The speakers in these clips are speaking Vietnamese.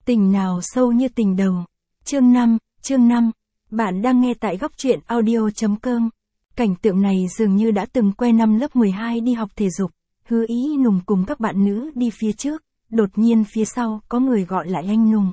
Tình nào sâu như tình đầu. Chương 5, bạn đang nghe tại góc truyện audio.com. Cảnh tượng này dường như đã từng quen năm lớp 12 đi học thể dục, Hứa Ý Nùng cùng các bạn nữ đi phía trước, đột nhiên phía sau có người gọi lại anh Nùng.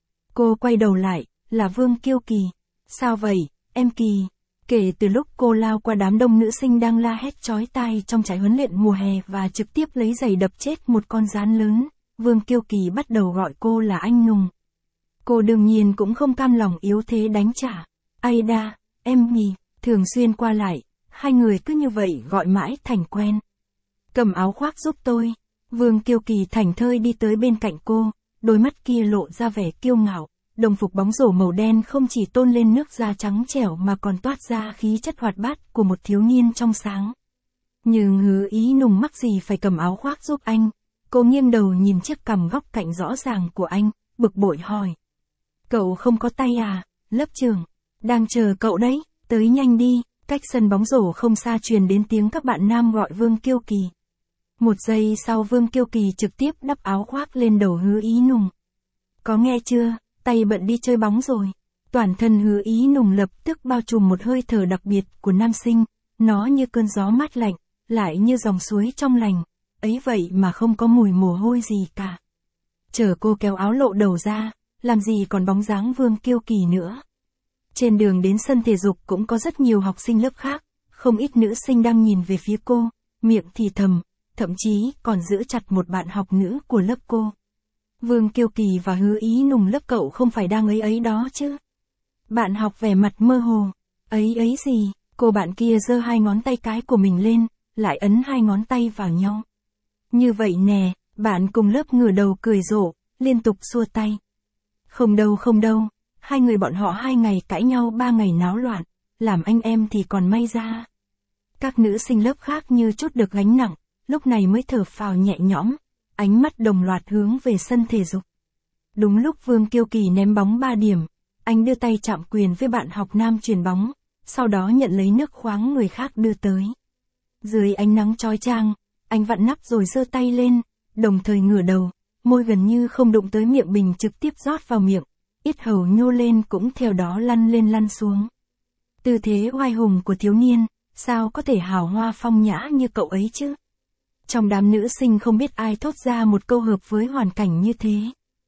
Cô quay đầu lại, là Vương Kiêu Kỳ. Sao vậy, em Kỳ? Kể từ lúc cô lao qua đám đông nữ sinh đang la hét chói tai trong trại huấn luyện mùa hè và trực tiếp lấy giày đập chết một con gián lớn, Vương Kiêu Kỳ bắt đầu gọi cô là anh Nùng. Cô đương nhiên cũng không cam lòng yếu thế đánh trả. Aida, em Mì, thường xuyên qua lại, hai người cứ như vậy gọi mãi thành quen. Cầm áo khoác giúp tôi. Vương Kiêu Kỳ thảnh thơi đi tới bên cạnh cô, đôi mắt kia lộ ra vẻ kiêu ngạo. Đồng phục bóng rổ màu đen không chỉ tôn lên nước da trắng trẻo mà còn toát ra khí chất hoạt bát của một thiếu niên trong sáng. Nhưng Hứa Ý Nùng mắc gì phải cầm áo khoác giúp anh. Cô nghiêng đầu nhìn chiếc cằm góc cạnh rõ ràng của anh, bực bội hỏi. Cậu không có tay à, lớp trưởng? Đang chờ cậu đấy, tới nhanh đi. Cách sân bóng rổ không xa truyền đến tiếng các bạn nam gọi Vương Kiêu Kỳ. Một giây sau Vương Kiêu Kỳ trực tiếp đắp áo khoác lên đầu Hứa Ý Nùng. Có nghe chưa, tay bận đi chơi bóng rồi. Toàn thân Hứa Ý Nùng lập tức bao trùm một hơi thở đặc biệt của nam sinh, nó như cơn gió mát lạnh, lại như dòng suối trong lành, ấy vậy mà không có mùi mồ hôi gì cả. Chờ cô kéo áo lộ đầu ra, làm gì còn bóng dáng Vương Kiêu Kỳ nữa. Trên đường đến sân thể dục cũng có rất nhiều học sinh lớp khác, không ít nữ sinh đang nhìn về phía cô, miệng thì thầm, thậm chí còn giữ chặt một bạn học nữ của lớp cô. Vương Kiêu Kỳ và Hứa Ý Nùng lớp cậu không phải đang ấy đó chứ? Bạn học vẻ mặt mơ hồ. Ấy gì? Cô bạn kia giơ hai ngón tay cái của mình lên, lại ấn hai ngón tay vào nhau. Như vậy nè, bạn cùng lớp ngửa đầu cười rộ, liên tục xua tay. Không đâu, hai người bọn họ 2 ngày cãi nhau 3 ngày náo loạn, làm anh em thì còn may ra. Các nữ sinh lớp khác như chút được gánh nặng, lúc này mới thở phào nhẹ nhõm, ánh mắt đồng loạt hướng về sân thể dục. Đúng lúc Vương Kiêu Kỳ ném bóng 3 điểm, anh đưa tay chạm quyền với bạn học nam chuyền bóng, sau đó nhận lấy nước khoáng người khác đưa tới. Dưới ánh nắng chói chang, anh vặn nắp rồi giơ tay lên, đồng thời ngửa đầu, môi gần như không đụng tới miệng bình trực tiếp rót vào miệng, yết hầu nhô lên cũng theo đó lăn lên lăn xuống. Tư thế oai hùng của thiếu niên, sao có thể hào hoa phong nhã như cậu ấy chứ? Trong đám nữ sinh không biết ai thốt ra một câu hợp với hoàn cảnh như thế.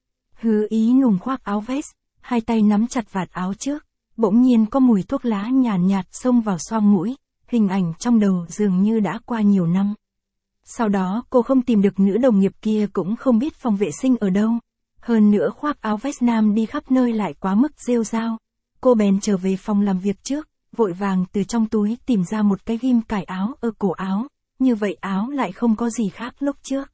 Hứa Ý Nùng khoác áo vest, hai tay nắm chặt vạt áo trước, bỗng nhiên có mùi thuốc lá nhàn nhạt xông vào xoang mũi, hình ảnh trong đầu dường như đã qua nhiều năm. Sau đó cô không tìm được nữ đồng nghiệp kia cũng không biết phòng vệ sinh ở đâu. Hơn nữa khoác áo vest nam đi khắp nơi lại quá mức rêu rao. Cô bèn trở về phòng làm việc trước, vội vàng từ trong túi tìm ra một cái ghim cài áo ở cổ áo, như vậy áo lại không có gì khác lúc trước.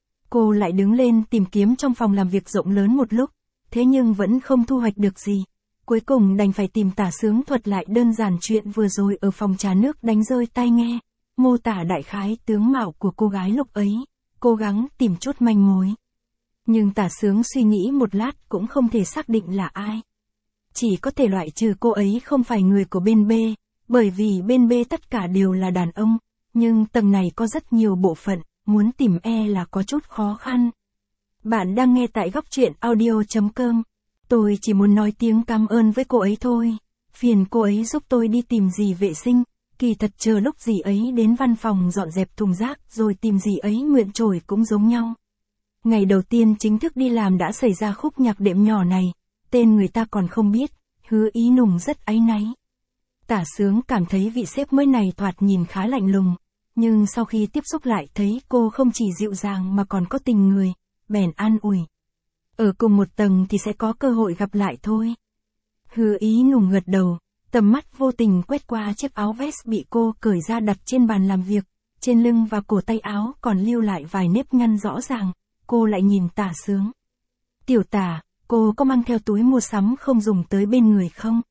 Cô lại đứng lên tìm kiếm trong phòng làm việc rộng lớn một lúc, thế nhưng vẫn không thu hoạch được gì. Cuối cùng đành phải tìm Tả Sướng thuật lại đơn giản chuyện vừa rồi ở phòng trà nước đánh rơi tai nghe, mô tả đại khái tướng mạo của cô gái lúc ấy, cố gắng tìm chút manh mối. Nhưng Tả Sướng suy nghĩ một lát cũng không thể xác định là ai. Chỉ có thể loại trừ cô ấy không phải người của bên B, bởi vì bên B tất cả đều là đàn ông, nhưng tầng này có rất nhiều bộ phận, muốn tìm E là có chút khó khăn. Bạn đang nghe tại góc truyện audio.com. Tôi chỉ muốn nói tiếng cảm ơn với cô ấy thôi. Phiền cô ấy giúp tôi đi tìm dì vệ sinh. Kỳ thật chờ lúc dì ấy đến văn phòng dọn dẹp thùng rác rồi tìm dì ấy nguyện trồi cũng giống nhau. Ngày đầu tiên chính thức đi làm đã xảy ra khúc nhạc đệm nhỏ này. Tên người ta còn không biết. Hứa Ý Nùng rất áy náy. Tả Sướng cảm thấy vị sếp mới này thoạt nhìn khá lạnh lùng. Nhưng sau khi tiếp xúc lại thấy cô không chỉ dịu dàng mà còn có tình người, bèn an ủi. Ở cùng một tầng thì sẽ có cơ hội gặp lại thôi. Hứa Ý Nùng gật đầu, tầm mắt vô tình quét qua chiếc áo vest bị cô cởi ra đặt trên bàn làm việc, trên lưng và cổ tay áo còn lưu lại vài nếp nhăn rõ ràng, cô lại nhìn Tả Sướng. Tiểu Tả, cô có mang theo túi mua sắm không dùng tới bên người không?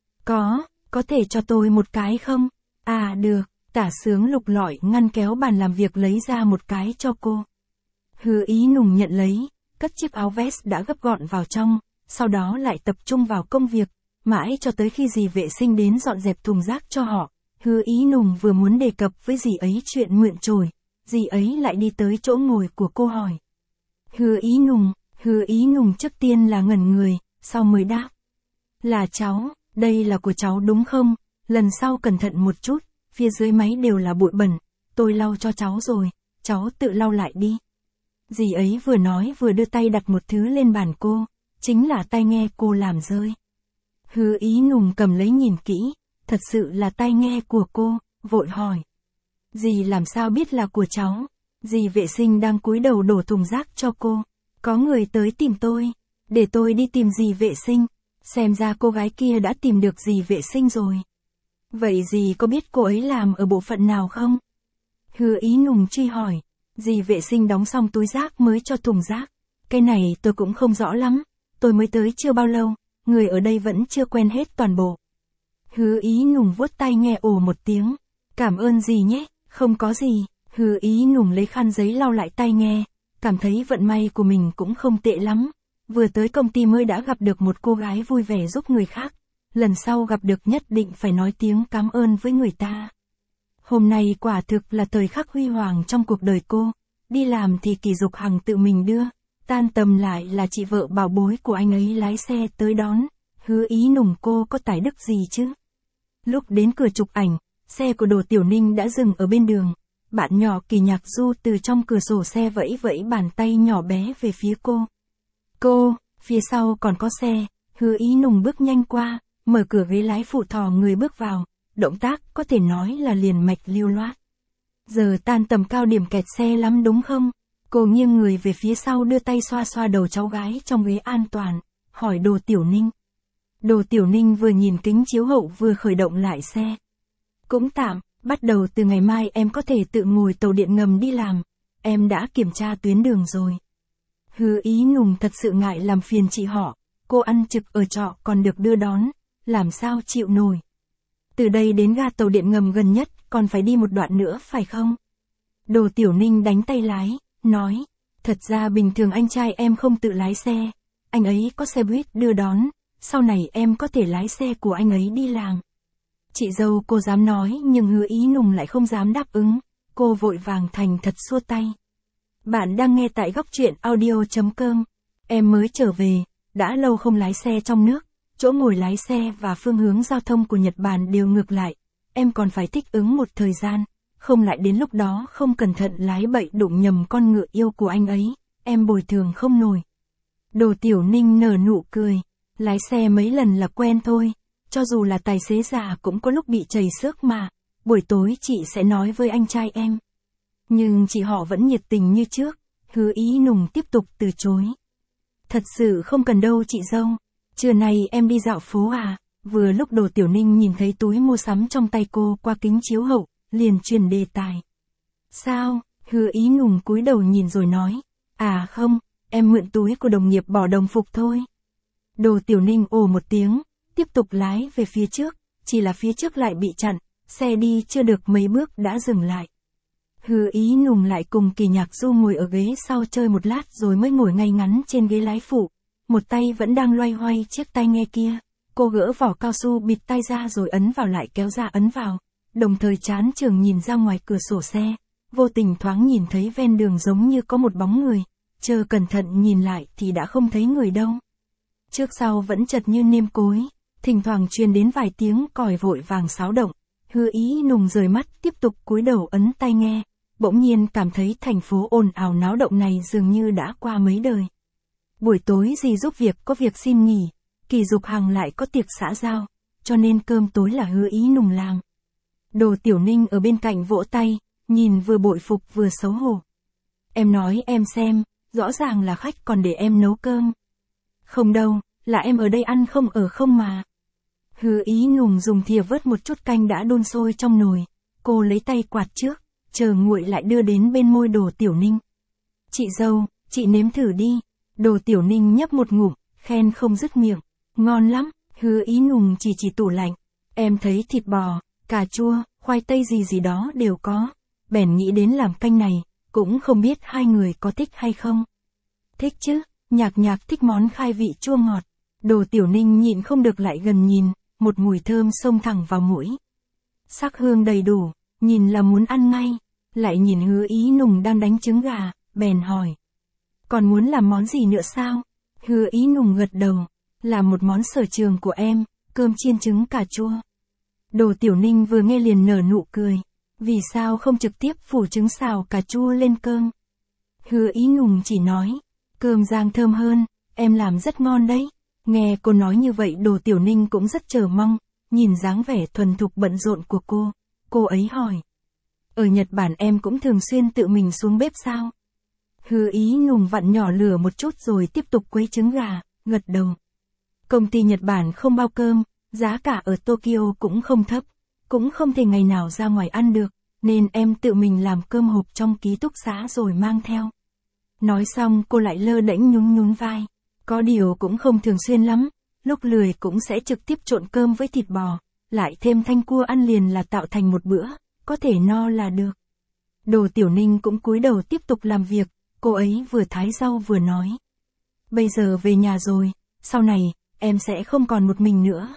Có thể cho tôi một cái không? À được. Tả Sướng lục lọi ngăn kéo bàn làm việc lấy ra một cái cho cô. Hứa Ý Nùng nhận lấy, cất chiếc áo vest đã gấp gọn vào trong, sau đó lại tập trung vào công việc, mãi cho tới khi dì vệ sinh đến dọn dẹp thùng rác cho họ. Hứa Ý Nùng vừa muốn đề cập với dì ấy chuyện nguyện trồi, dì ấy lại đi tới chỗ ngồi của cô hỏi. Hứa Ý Nùng trước tiên là ngẩn người, sau mới đáp. Là cháu, đây là của cháu đúng không? Lần sau cẩn thận một chút, phía dưới máy đều là bụi bẩn, tôi lau cho cháu rồi, cháu tự lau lại đi. Dì ấy vừa nói vừa đưa tay đặt một thứ lên bàn cô, chính là tai nghe cô làm rơi. Hứa Ý Nùng cầm lấy nhìn kỹ, thật sự là tai nghe của cô, vội hỏi. Dì làm sao biết là của cháu? Dì vệ sinh đang cúi đầu đổ thùng rác cho cô. Có người tới tìm tôi, để tôi đi tìm dì vệ sinh. Xem ra cô gái kia đã tìm được dì vệ sinh rồi. Vậy dì có biết cô ấy làm ở bộ phận nào không? Hứa Ý Nùng truy hỏi. Dì vệ sinh đóng xong túi rác mới cho thùng rác. Cái này tôi cũng không rõ lắm. Tôi mới tới chưa bao lâu, người ở đây vẫn chưa quen hết toàn bộ. Hứa Ý Nùng vuốt tay nghe ồ một tiếng. Cảm ơn dì nhé, không có gì. Hứa Ý Nùng lấy khăn giấy lau lại tai nghe, cảm thấy vận may của mình cũng không tệ lắm. Vừa tới công ty mới đã gặp được một cô gái vui vẻ giúp người khác. Lần sau gặp được nhất định phải nói tiếng cảm ơn với người ta. Hôm nay quả thực là thời khắc huy hoàng trong cuộc đời cô. Đi làm thì Kỳ Dục Hằng tự mình đưa, tan tầm lại là chị vợ bảo bối của anh ấy lái xe tới đón. Hứa Ý Nùng cô có tài đức gì chứ? Lúc đến cửa chụp ảnh, xe của Đồ Tiểu Ninh đã dừng ở bên đường. Bạn nhỏ Kỳ Nhạc Du từ trong cửa sổ xe vẫy vẫy bàn tay nhỏ bé về phía cô. Cô, phía sau còn có xe. Hứa Ý Nùng bước nhanh qua, mở cửa ghế lái phụ thò người bước vào. Động tác có thể nói là liền mạch lưu loát. Giờ tan tầm cao điểm kẹt xe lắm đúng không? Cô nghiêng người về phía sau đưa tay xoa xoa đầu cháu gái trong ghế an toàn, hỏi Đồ Tiểu Ninh. Đồ Tiểu Ninh vừa nhìn kính chiếu hậu vừa khởi động lại xe. Cũng tạm, bắt đầu từ ngày mai em có thể tự ngồi tàu điện ngầm đi làm. Em đã kiểm tra tuyến đường rồi. Hứa Ý Nùng thật sự ngại làm phiền chị họ. Cô ăn trực ở trọ còn được đưa đón, làm sao chịu nổi. Từ đây đến ga tàu điện ngầm gần nhất còn phải đi một đoạn nữa phải không? Đồ Tiểu Ninh đánh tay lái, nói. Thật ra bình thường anh trai em không tự lái xe. Anh ấy có xe buýt đưa đón. Sau này em có thể lái xe của anh ấy đi làm. Chị dâu cô dám nói nhưng Hứa Ý Nùng lại không dám đáp ứng. Cô vội vàng thành thật xua tay. Bạn đang nghe tại góc truyện audio.com. Em mới trở về, đã lâu không lái xe trong nước. Chỗ ngồi lái xe và phương hướng giao thông của Nhật Bản đều ngược lại. Em còn phải thích ứng một thời gian. Không lại đến lúc đó không cẩn thận lái bậy đụng nhầm con ngựa yêu của anh ấy. Em bồi thường không nổi. Đồ Tiểu Ninh nở nụ cười. Lái xe mấy lần là quen thôi. Cho dù là tài xế già cũng có lúc bị trầy xước mà. Buổi tối chị sẽ nói với anh trai em. Nhưng chị họ vẫn nhiệt tình như trước. Hứa Ý Nùng tiếp tục từ chối. Thật sự không cần đâu chị dâu. Trưa nay em đi dạo phố à? Vừa lúc Đồ Tiểu Ninh nhìn thấy túi mua sắm trong tay cô qua kính chiếu hậu, liền truyền đề tài. Sao? Hứa Ý Nùng cúi đầu nhìn rồi nói. À không, em mượn túi của đồng nghiệp bỏ đồng phục thôi. Đồ Tiểu Ninh ồ một tiếng, tiếp tục lái về phía trước, chỉ là phía trước lại bị chặn, xe đi chưa được mấy bước đã dừng lại. Hứa Ý Nùng lại cùng Kỳ Nhạc Du ngồi ở ghế sau chơi một lát rồi mới ngồi ngay ngắn trên ghế lái phụ, một tay vẫn đang loay hoay chiếc tai nghe kia. Cô gỡ vỏ cao su bịt tai ra rồi ấn vào lại kéo ra ấn vào, đồng thời chán chường nhìn ra ngoài cửa sổ xe, vô tình thoáng nhìn thấy ven đường giống như có một bóng người, chờ cẩn thận nhìn lại thì đã không thấy người đâu. Trước sau vẫn chật như nêm cối, thỉnh thoảng truyền đến vài tiếng còi vội vàng xáo động. Hứa Ý Nùng rời mắt tiếp tục cúi đầu ấn tai nghe, bỗng nhiên cảm thấy thành phố ồn ào náo động này dường như đã qua mấy đời. Buổi tối dì giúp việc có việc xin nghỉ, Kỳ Dục Hằng lại có tiệc xã giao, cho nên cơm tối là Hứa Ý Nùng làm. Đồ Tiểu Ninh ở bên cạnh vỗ tay, nhìn vừa bội phục vừa xấu hổ. Em nói em xem, rõ ràng là khách còn để em nấu cơm. Không đâu, là em ở đây ăn không ở không mà. Hứa Ý Nùng dùng thìa vớt một chút canh đã đun sôi trong nồi, cô lấy tay quạt trước, chờ nguội lại đưa đến bên môi Đồ Tiểu Ninh. Chị dâu, chị nếm thử đi. Đồ Tiểu Ninh nhấp một ngụm, khen không dứt miệng. Ngon lắm. Hứa Ý Nùng chỉ tủ lạnh. Em thấy thịt bò, cà chua, khoai tây gì gì đó đều có. Bèn nghĩ đến làm canh này, cũng không biết hai người có thích hay không. Thích chứ, Nhạc Nhạc thích món khai vị chua ngọt. Đồ Tiểu Ninh nhịn không được lại gần nhìn, một mùi thơm xông thẳng vào mũi. Sắc hương đầy đủ, nhìn là muốn ăn ngay. Lại nhìn Hứa Ý Nùng đang đánh trứng gà, bèn hỏi. Còn muốn làm món gì nữa sao? Hứa Ý Nùng gật đầu. Là một món sở trường của em, cơm chiên trứng cà chua. Đồ Tiểu Ninh vừa nghe liền nở nụ cười. Vì sao không trực tiếp phủ trứng xào cà chua lên cơm? Hứa Ý Nùng chỉ nói. Cơm rang thơm hơn, em làm rất ngon đấy. Nghe cô nói như vậy Đồ Tiểu Ninh cũng rất chờ mong. Nhìn dáng vẻ thuần thục bận rộn của cô ấy hỏi. Ở Nhật Bản em cũng thường xuyên tự mình xuống bếp sao? Hứa Ý Nùng vặn nhỏ lửa một chút rồi tiếp tục quấy trứng gà, gật đầu. Công ty Nhật Bản không bao cơm, giá cả ở Tokyo cũng không thấp, cũng không thể ngày nào ra ngoài ăn được, nên em tự mình làm cơm hộp trong ký túc xá rồi mang theo. Nói xong cô lại lơ đễnh nhún vai, có điều cũng không thường xuyên lắm, lúc lười cũng sẽ trực tiếp trộn cơm với thịt bò, lại thêm thanh cua ăn liền là tạo thành một bữa, có thể no là được. Đồ Tiểu Ninh cũng cúi đầu tiếp tục làm việc, cô ấy vừa thái rau vừa nói. Bây giờ về nhà rồi, sau này, em sẽ không còn một mình nữa.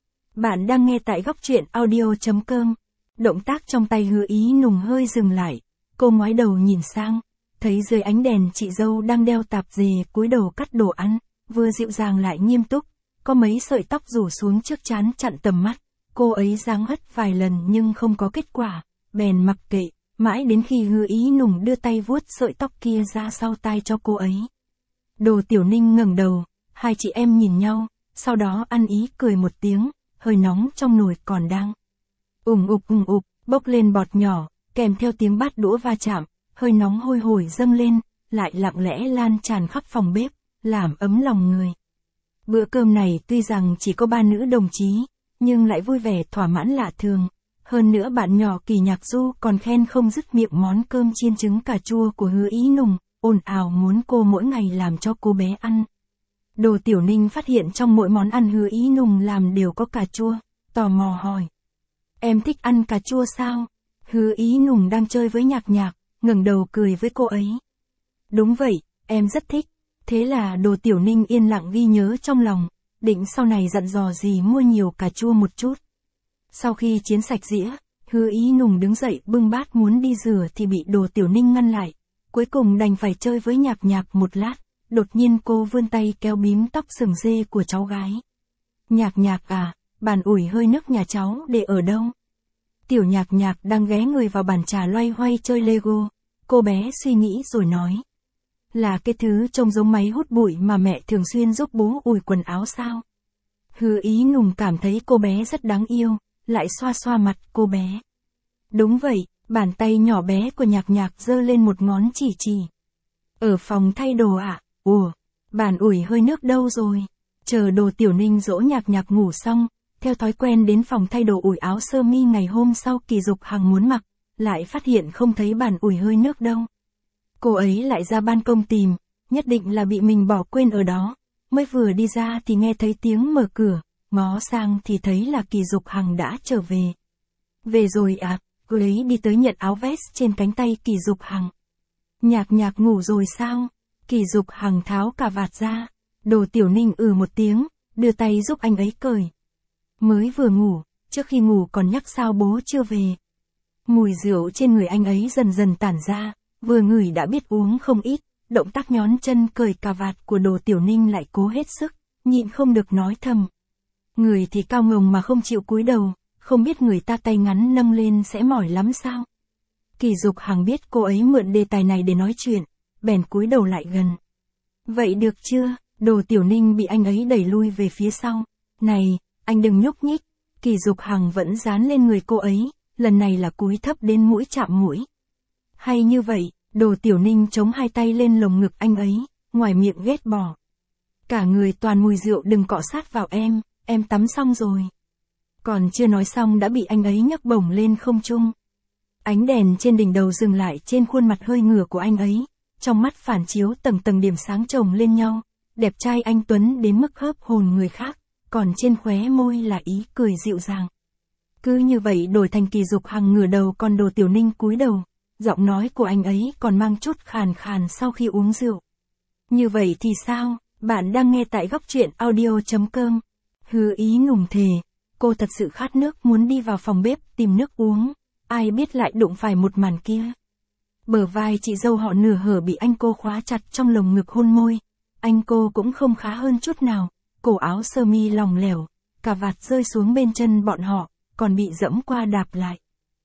Bạn đang nghe tại góc truyện audio.com. Động tác trong tay Hứa Ý Nùng hơi dừng lại, cô ngoái đầu nhìn sang, thấy dưới ánh đèn chị dâu đang đeo tạp dề cúi đầu cắt đồ ăn, vừa dịu dàng lại nghiêm túc, có mấy sợi tóc rủ xuống trước trán chặn tầm mắt, cô ấy giáng hất vài lần nhưng không có kết quả, bèn mặc kệ, mãi đến khi Hứa Ý Nùng đưa tay vuốt sợi tóc kia ra sau tai cho cô ấy. Đồ Tiểu Ninh ngẩng đầu, hai chị em nhìn nhau, sau đó ăn ý cười một tiếng, hơi nóng trong nồi còn đang ủng ục, bốc lên bọt nhỏ, kèm theo tiếng bát đũa va chạm, hơi nóng hôi hổi dâng lên, lại lặng lẽ lan tràn khắp phòng bếp, làm ấm lòng người. Bữa cơm này tuy rằng chỉ có ba nữ đồng chí, nhưng lại vui vẻ thỏa mãn lạ thường. Hơn nữa bạn nhỏ Kỳ Nhạc Du còn khen không dứt miệng món cơm chiên trứng cà chua của Hứa Ý Nùng, ồn ào muốn cô mỗi ngày làm cho cô bé ăn. Đồ Tiểu Ninh phát hiện trong mỗi món ăn Hứa Ý Nùng làm đều có cà chua, tò mò hỏi. Em thích ăn cà chua sao? Hứa Ý Nùng đang chơi với Nhạc Nhạc, ngẩng đầu cười với cô ấy. Đúng vậy, em rất thích. Thế là Đồ Tiểu Ninh yên lặng ghi nhớ trong lòng, định sau này dặn dò gì mua nhiều cà chua một chút. Sau khi chiến sạch dĩa, Hứa Ý Nùng đứng dậy bưng bát muốn đi rửa thì bị Đồ Tiểu Ninh ngăn lại. Cuối cùng đành phải chơi với Nhạc Nhạc một lát, đột nhiên cô vươn tay kéo bím tóc sừng dê của cháu gái. Nhạc Nhạc à, bàn ủi hơi nước nhà cháu để ở đâu? Tiểu Nhạc Nhạc đang ghé người vào bàn trà loay hoay chơi Lego, cô bé suy nghĩ rồi nói. Là cái thứ trông giống máy hút bụi mà mẹ thường xuyên giúp bố ủi quần áo sao? Hứa Ý Nùng cảm thấy cô bé rất đáng yêu, lại xoa xoa mặt cô bé. Đúng vậy, bàn tay nhỏ bé của Nhạc Nhạc giơ lên một ngón chỉ. Ở phòng thay đồ ạ? Ủa, bàn ủi hơi nước đâu rồi? Chờ Đồ Tiểu Ninh dỗ Nhạc Nhạc ngủ xong, theo thói quen đến phòng thay đồ ủi áo sơ mi ngày hôm sau Kỳ Dục Hằng muốn mặc, lại phát hiện không thấy bàn ủi hơi nước đâu. Cô ấy lại ra ban công tìm, nhất định là bị mình bỏ quên ở đó, mới vừa đi ra thì nghe thấy tiếng mở cửa, ngó sang thì thấy là Kỳ Dục Hằng đã trở về. Về rồi à, cô ấy đi tới nhận áo vest trên cánh tay Kỳ Dục Hằng. Nhạc Nhạc ngủ rồi sao? Kỳ Dục Hằng tháo cà vạt ra, Đồ Tiểu Ninh một tiếng, đưa tay giúp anh ấy cởi. Mới vừa ngủ, trước khi ngủ còn nhắc sao bố chưa về. Mùi rượu trên người anh ấy dần dần tản ra, vừa ngửi đã biết uống không ít, động tác nhón chân cởi cà vạt của Đồ Tiểu Ninh lại cố hết sức, nhịn không được nói thầm. Người thì cao ngồng mà không chịu cúi đầu, không biết người ta tay ngắn nâng lên sẽ mỏi lắm sao? Kỳ Dục Hằng biết cô ấy mượn đề tài này để nói chuyện, bèn cúi đầu lại gần. Vậy được chưa? Đồ Tiểu Ninh bị anh ấy đẩy lui về phía sau. Này, anh đừng nhúc nhích. Kỳ Dục Hằng vẫn dán lên người cô ấy, lần này là cúi thấp đến mũi chạm mũi. Hay như vậy, Đồ Tiểu Ninh chống hai tay lên lồng ngực anh ấy, ngoài miệng ghét bỏ. Cả người toàn mùi rượu, đừng cọ sát vào em tắm xong rồi. Còn chưa nói xong đã bị anh ấy nhấc bổng lên không trung. Ánh đèn trên đỉnh đầu dừng lại trên khuôn mặt hơi ngửa của anh ấy, trong mắt phản chiếu tầng tầng điểm sáng chồng lên nhau, đẹp trai anh tuấn đến mức hớp hồn người khác, còn trên khóe môi là ý cười dịu dàng. Cứ như vậy đổi thành Kỳ Dục Hằng ngửa đầu còn Đồ Tiểu Ninh cúi đầu, giọng nói của anh ấy còn mang chút khàn khàn sau khi uống rượu. Như vậy thì sao? Bạn đang nghe tại góc truyện audio.com. Hứa Ý Nùng thề, cô thật sự khát nước muốn đi vào phòng bếp tìm nước uống, ai biết lại đụng phải một màn kia. Bờ vai chị dâu họ nửa hở bị anh cô khóa chặt trong lồng ngực hôn môi. Anh cô cũng không khá hơn chút nào, cổ áo sơ mi lỏng lẻo, cà vạt rơi xuống bên chân bọn họ, còn bị dẫm qua đạp lại.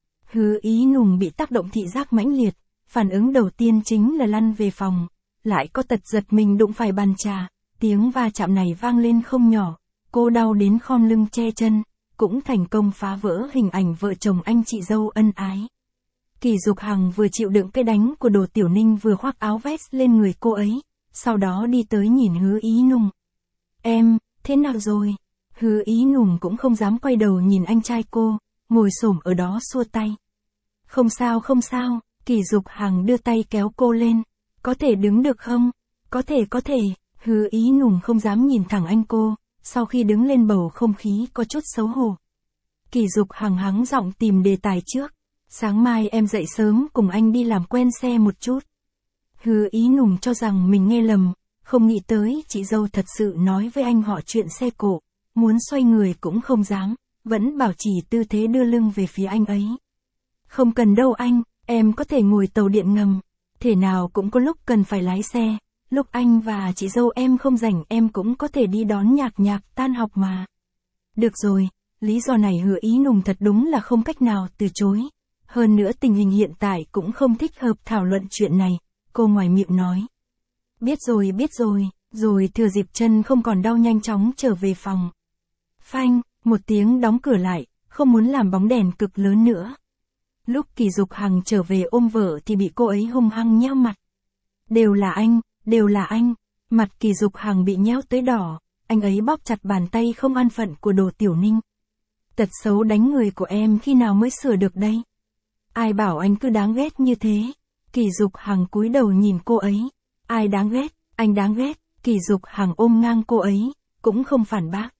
Hứa Ý Nùng bị tác động thị giác mãnh liệt, phản ứng đầu tiên chính là lăn về phòng, lại có tật giật mình đụng phải bàn trà, tiếng va chạm này vang lên không nhỏ, cô đau đến khom lưng che chân, cũng thành công phá vỡ hình ảnh vợ chồng anh chị dâu ân ái. Kỳ Dục Hằng vừa chịu đựng cái đánh của Đồ Tiểu Ninh vừa khoác áo vest lên người cô ấy, sau đó đi tới nhìn Hứa Ý Nùng. Em, thế nào rồi? Hứa Ý Nùng cũng không dám quay đầu nhìn anh trai cô, ngồi xổm ở đó xua tay. Không sao không sao, Kỳ Dục Hằng đưa tay kéo cô lên. Có thể đứng được không? Có thể. Hứa Ý Nùng không dám nhìn thẳng anh cô, sau khi đứng lên bầu không khí có chút xấu hổ. Kỳ Dục Hằng hắng giọng tìm đề tài trước. Sáng mai em dậy sớm cùng anh đi làm quen xe một chút. Hứa Ý Nùng cho rằng mình nghe lầm, không nghĩ tới chị dâu thật sự nói với anh họ chuyện xe cộ, muốn xoay người cũng không dám, vẫn bảo trì tư thế đưa lưng về phía anh ấy. Không cần đâu anh, em có thể ngồi tàu điện ngầm, thể nào cũng có lúc cần phải lái xe, lúc anh và chị dâu em không rảnh em cũng có thể đi đón Nhạc tan học mà. Được rồi, lý do này Hứa Ý Nùng thật đúng là không cách nào từ chối. Hơn nữa tình hình hiện tại cũng không thích hợp thảo luận chuyện này, cô ngoài miệng nói. Biết rồi, rồi thừa dịp chân không còn đau nhanh chóng trở về phòng. Phanh, một tiếng đóng cửa lại, không muốn làm bóng đèn cực lớn nữa. Lúc Kỳ Dục Hằng trở về ôm vợ thì bị cô ấy hung hăng nheo mặt. Đều là anh, mặt Kỳ Dục Hằng bị nheo tới đỏ, anh ấy bóp chặt bàn tay không an phận của Đồ Tiểu Ninh. Tật xấu đánh người của em khi nào mới sửa được đây? Ai bảo anh cứ đáng ghét như thế? Kỳ Dục Hằng cúi đầu nhìn cô ấy. Ai đáng ghét? Anh đáng ghét. Kỳ Dục Hằng ôm ngang cô ấy, cũng không phản bác.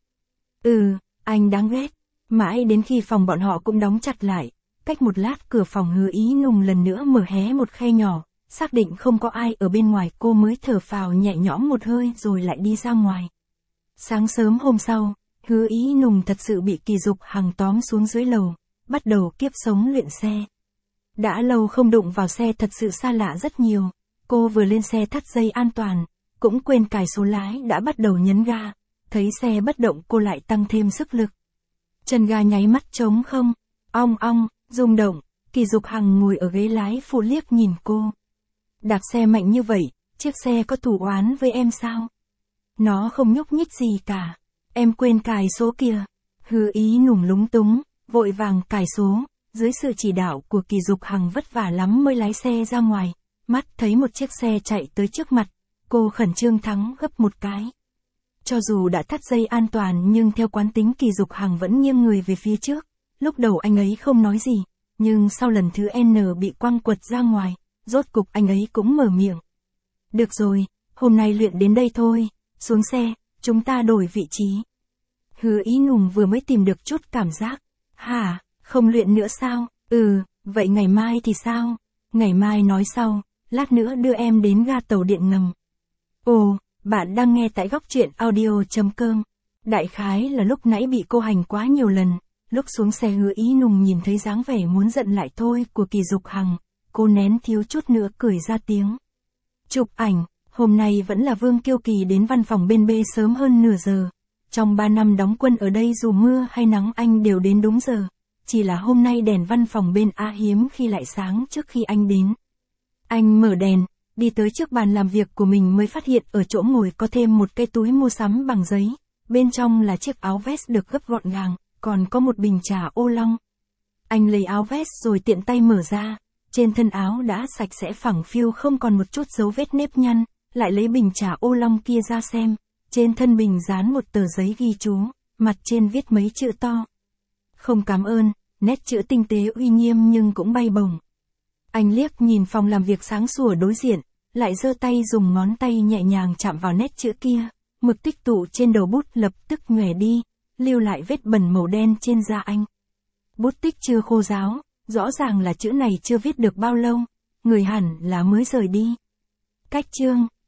Anh đáng ghét. Mãi đến khi phòng bọn họ cũng đóng chặt lại, cách một lát cửa phòng Hứa Ý Nùng lần nữa mở hé một khe nhỏ, xác định không có ai ở bên ngoài cô mới thở phào nhẹ nhõm một hơi rồi lại đi ra ngoài. Sáng sớm hôm sau, Hứa Ý Nùng thật sự bị Kỳ Dục Hằng tóm xuống dưới lầu, bắt đầu kiếp sống luyện xe. Đã lâu không đụng vào xe thật sự xa lạ rất nhiều, cô vừa lên xe thắt dây an toàn, cũng quên cài số lái đã bắt đầu nhấn ga, thấy xe bất động cô lại tăng thêm sức lực. Chân ga nháy mắt trống không, ong ong, rung động, Kỳ Dục Hằng ngồi ở ghế lái phụ liếc nhìn cô. Đạp xe mạnh như vậy, chiếc xe có thù oán với em sao? Nó không nhúc nhích gì cả, em quên cài số kìa. Hứa Ý Nùng lúng túng, vội vàng cài số. Dưới sự chỉ đạo của Kỳ Dục Hằng vất vả lắm mới lái xe ra ngoài, mắt thấy một chiếc xe chạy tới trước mặt, cô khẩn trương thắng gấp một cái. Cho dù đã thắt dây an toàn nhưng theo quán tính Kỳ Dục Hằng vẫn nghiêng người về phía trước, lúc đầu anh ấy không nói gì, nhưng sau lần thứ N bị quăng quật ra ngoài, rốt cục anh ấy cũng mở miệng. Được rồi, hôm nay luyện đến đây thôi, xuống xe, chúng ta đổi vị trí. Hứa Ý Nùng vừa mới tìm được chút cảm giác. Hả? Không luyện nữa sao? Vậy ngày mai thì sao? Ngày mai nói sau, lát nữa đưa em đến ga tàu điện ngầm. Ồ, bạn đang nghe tại góc truyện audio.com. Đại khái là lúc nãy bị cô hành quá nhiều lần, lúc xuống xe Hứa Ý Nùng nhìn thấy dáng vẻ muốn giận lại thôi của Kỳ Dục Hằng, cô nén thiếu chút nữa cười ra tiếng. Chụp ảnh, hôm nay vẫn là Vương Kiêu Kỳ đến văn phòng bên B sớm hơn nửa giờ. Trong 3 năm đóng quân ở đây dù mưa hay nắng anh đều đến đúng giờ. Chỉ là hôm nay đèn văn phòng bên A hiếm khi lại sáng trước khi anh đến. Anh mở đèn, đi tới trước bàn làm việc của mình mới phát hiện ở chỗ ngồi có thêm một cái túi mua sắm bằng giấy. Bên trong là chiếc áo vest được gấp gọn gàng, còn có một bình trà ô long. Anh lấy áo vest rồi tiện tay mở ra. Trên thân áo đã sạch sẽ phẳng phiu không còn một chút dấu vết nếp nhăn, lại lấy bình trà ô long kia ra xem. Trên thân bình dán một tờ giấy ghi chú, mặt trên viết mấy chữ to. Không cảm ơn, nét chữ tinh tế uy nghiêm nhưng cũng bay bổng. Anh liếc nhìn phòng làm việc sáng sủa đối diện, lại giơ tay dùng ngón tay nhẹ nhàng chạm vào nét chữ kia, mực tích tụ trên đầu bút lập tức nhòe đi, lưu lại vết bẩn màu đen trên da anh. Bút tích chưa khô ráo, rõ ràng là chữ này chưa viết được bao lâu, người hẳn là mới rời đi. Cách chương